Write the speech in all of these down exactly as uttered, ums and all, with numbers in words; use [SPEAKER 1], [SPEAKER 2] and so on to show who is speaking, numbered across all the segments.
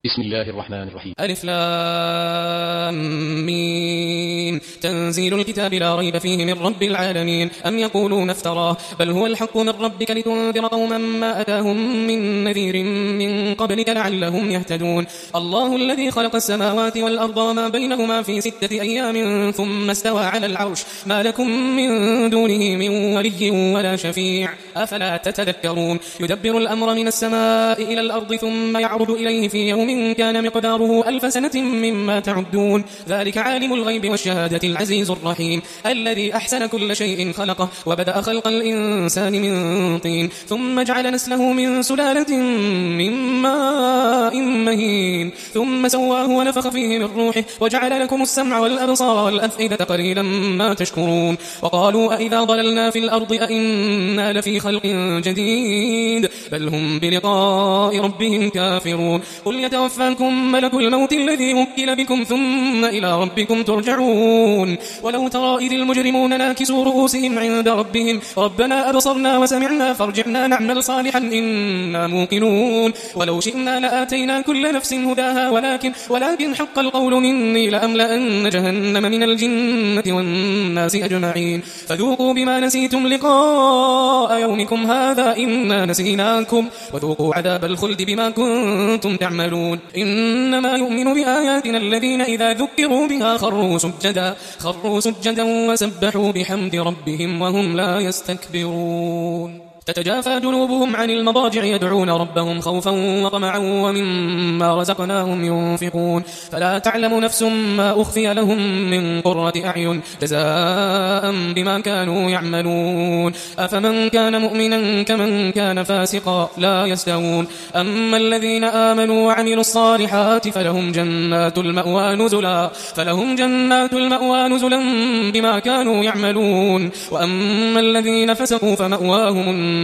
[SPEAKER 1] بسم الله الرحمن الرحيم.
[SPEAKER 2] ألف لام ميم. تنزيل الكتاب لا ريب فيه من رب العالمين. أم يقولون افتراه بل هو الحق من ربك لتنذر قوما ما أتاهم من نذير من قبلك لعلهم يهتدون. الله الذي خلق السماوات والأرض وما بينهما في ستة أيام ثم استوى على العرش ما لكم من دونه من ولي ولا شفيع أفلا تتذكرون. يدبر الأمر من السماء إلى الأرض ثم يعرض إليه في يوم كان مقداره ألف سنة مما تعدون. ذلك عالم الغيب والشهادة العزيز الرحيم الذي أحسن كل شيء خلقه وبدأ خلق الإنسان من طين ثم جعل نسله من سلالة من ماء مهين ثم سواه ونفخ فيه من روحه وجعل لكم السمع والأبصار والأفئدة قليلا ما تشكرون. وقالوا أئذا ضللنا في الأرض أئنا لفي خلق جديد بل هم بلقاء ربهم كافرون. قل يتوفاكم ملك الموت الذي وكل بكم ثم إلى ربكم ترجعون. ولو ترى إذ المجرمون ناكسوا رؤوسهم عند ربهم ربنا أبصرنا وسمعنا فارجعنا نعمل صالحا إنا موقنون. ولو شئنا لآتينا كل نفس هداها ولكن ولكن حق القول مني لأملأن جهنم من الجنة والناس أجمعين. فذوقوا بما نسيتم لقاء يومكم هذا إنا نسيناكم وذوقوا عذاب الخلد بما كنتم تعملون. إنما يؤمن بآياتنا الذين إذا ذكروا بها خروا سجدا خروا سجدا وسبحوا بحمد ربهم وهم لا يستكبرون. تتجافى جنوبهم عن المضاجع يدعون ربهم خوفا وطمعا ومما رزقناهم ينفقون. فلا تعلم نفس ما أخفي لهم من قرة أعين جزاء بما كانوا يعملون. أفمن كان مؤمنا كمن كان فاسقا لا يستوون. أما الذين آمنوا وعملوا الصالحات فلهم جنات المأوى نزلا فلهم جنات المأوى نزلا بما كانوا يعملون. وأما الذين فسقوا فمأواهم النار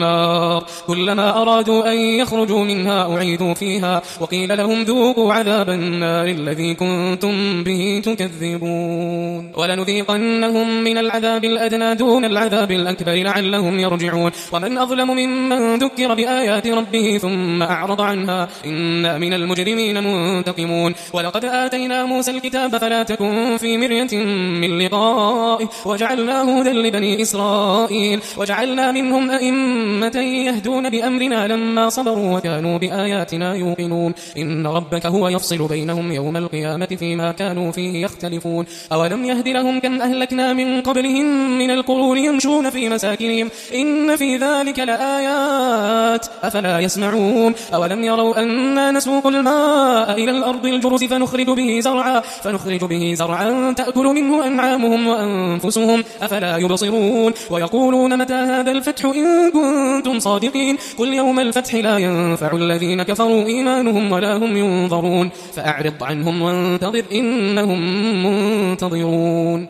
[SPEAKER 2] كلما أرادوا أن يخرجوا منها أعيدوا فيها وقيل لهم ذوقوا عذاب النار الذي كنتم به تكذبون. ولنذيقنهم من العذاب الأدنى دون العذاب الأكبر لعلهم يرجعون. ومن أظلم ممن ذكر بآيات ربه ثم أعرض عنها إنا من المجرمين منتقمون. ولقد آتينا موسى الكتاب فلا تكن في مرية من لقائه وجعلناه هدى لبني إسرائيل وجعلنا منهم أئمة يهدون بأمرنا لما صبروا وكانوا بآياتنا يوقنون. إن ربك هو يفصل بينهم يوم القيامة فيما كانوا فيه يختلفون. أولم يهد لهم كم أهلكنا من قبلهم من القرون يمشون في مساكنهم إن في ذلك لآيات أفلا يسمعون. أولم يروا أنا نسوق الماء إلى الأرض الجرز فنخرج به زرعا فنخرج به زرعا تأكل منه أنعامهم وأنفسهم أفلا يبصرون. ويقولون متى هذا الفتح إن كنتم صادقين قل يوم الفتح لا ينفع الذين كفروا إيمانهم ولا هم ينظرون. فأعرض عنهم وانتظر إنهم منتظرون.